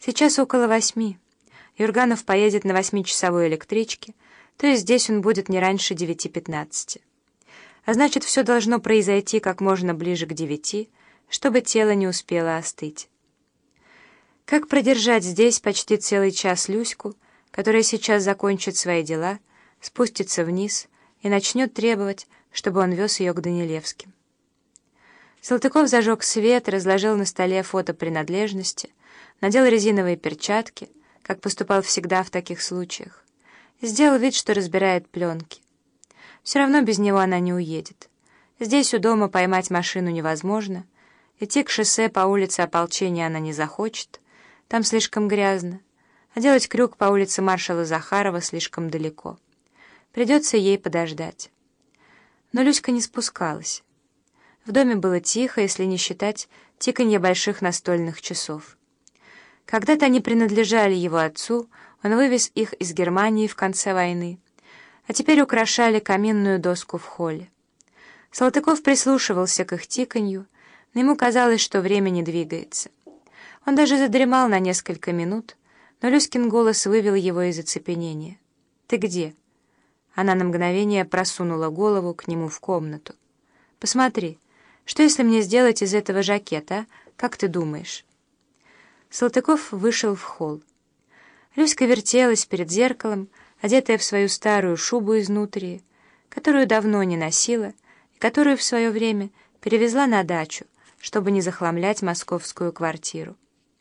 Сейчас около 8. Юрганов поедет на 8-часовой электричке, то есть здесь он будет не раньше 9:15. А значит, все должно произойти как можно ближе к 9, чтобы тело не успело остыть. Как продержать здесь почти целый час Люську, которая сейчас закончит свои дела, спустится вниз и начнет требовать, чтобы он вез ее к Данилевским? Салтыков зажег свет, разложил на столе фотопринадлежности, надел резиновые перчатки, как поступал всегда в таких случаях, и сделал вид, что разбирает пленки. Все равно без него она не уедет. Здесь у дома поймать машину невозможно, идти к шоссе по улице Ополчения она не захочет, там слишком грязно, а делать крюк по улице маршала Захарова слишком далеко. Придется ей подождать. Но Люська не спускалась. В доме было тихо, если не считать тиканье больших настольных часов. Когда-то они принадлежали его отцу, он вывез их из Германии в конце войны, а теперь украшали каминную доску в холле. Салтыков прислушивался к их тиканью, но ему казалось, что время не двигается. Он даже задремал на несколько минут, но Люськин голос вывел его из оцепенения. «Ты где?» Она на мгновение просунула голову к нему в комнату. «Посмотри, что если мне сделать из этого жакет, а? Как ты думаешь?» Салтыков вышел в холл. Люська вертелась перед зеркалом, одетая в свою старую шубу изнутри, которую давно не носила и которую в свое время перевезла на дачу, чтобы не захламлять московскую квартиру.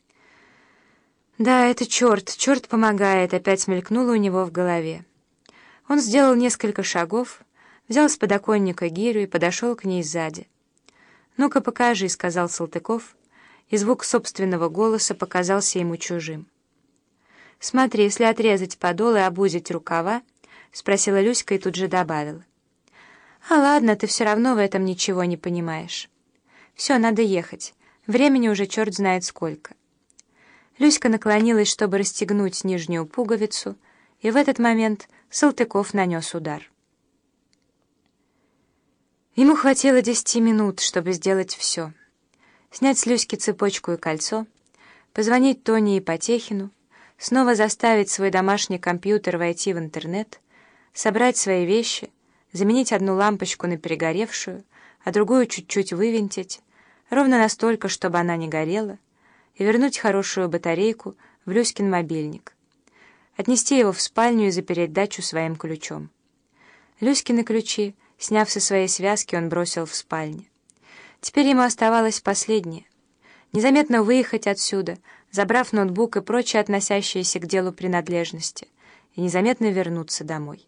«Да, это черт помогает», — опять мелькнуло у него в голове. Он сделал несколько шагов, взял с подоконника гирю и подошел к ней сзади. «Ну-ка, покажи», — сказал Салтыков, и звук собственного голоса показался ему чужим. «Смотри, если отрезать подол и обузить рукава», — спросила Люська и тут же добавила. «А ладно, ты все равно в этом ничего не понимаешь. Все, надо ехать. Времени уже черт знает сколько». Люська наклонилась, чтобы расстегнуть нижнюю пуговицу, и в этот момент Салтыков нанес удар. Ему хватило 10 минут, чтобы сделать все. Снять с Люськи цепочку и кольцо, позвонить Тоне и Потехину, снова заставить свой домашний компьютер войти в интернет, собрать свои вещи, заменить одну лампочку на перегоревшую, а другую чуть-чуть вывинтить, ровно настолько, чтобы она не горела, и вернуть хорошую батарейку в Люськин мобильник, отнести его в спальню и запереть дачу своим ключом. Люськины ключи, сняв со своей связки, он бросил в спальне. Теперь ему оставалось последнее — незаметно выехать отсюда, забрав ноутбук и прочие относящиеся к делу принадлежности, и незаметно вернуться домой.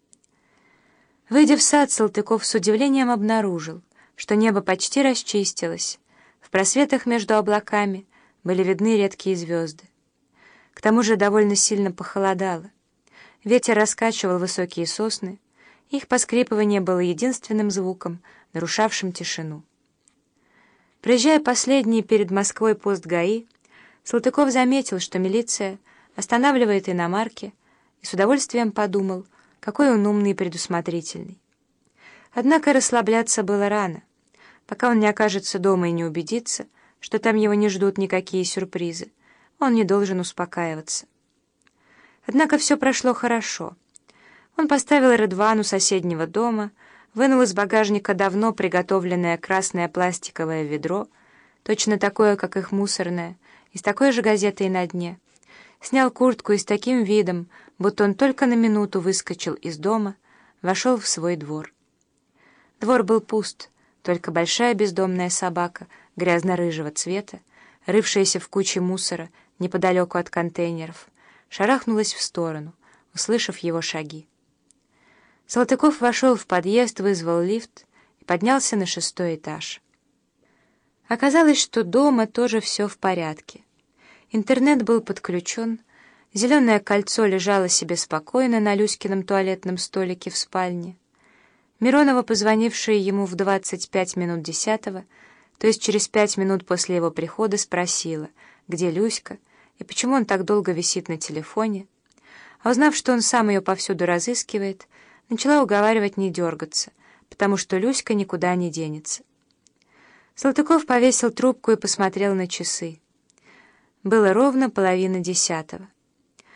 Выйдя в сад, Салтыков с удивлением обнаружил, что небо почти расчистилось, в просветах между облаками были видны редкие звезды. К тому же довольно сильно похолодало. Ветер раскачивал высокие сосны, их поскрипывание было единственным звуком, нарушавшим тишину. Проезжая последний перед Москвой пост ГАИ, Салтыков заметил, что милиция останавливает иномарки, и с удовольствием подумал, какой он умный и предусмотрительный. Однако расслабляться было рано, пока он не окажется дома и не убедится, что там его не ждут никакие сюрпризы, он не должен успокаиваться. Однако все прошло хорошо. Он поставил Редван у соседнего дома, вынул из багажника давно приготовленное красное пластиковое ведро, точно такое, как их мусорное, и с такой же газетой на дне, снял куртку и с таким видом, будто он только на минуту выскочил из дома, вошел в свой двор. Двор был пуст, только большая бездомная собака грязно-рыжего цвета, рывшаяся в куче мусора неподалеку от контейнеров, шарахнулась в сторону, услышав его шаги. Салтыков вошел в подъезд, вызвал лифт и поднялся на 6-й этаж. Оказалось, что дома тоже все в порядке. Интернет был подключен, зеленое кольцо лежало себе спокойно на Люськином туалетном столике в спальне. Миронова, позвонившая ему в 25 минут 10-го, то есть через 5 минут после его прихода, спросила, где Люська и почему он так долго висит на телефоне, а узнав, что он сам ее повсюду разыскивает, начала уговаривать не дергаться, потому что Люська никуда не денется. Салтыков повесил трубку и посмотрел на часы. Было ровно 9:30.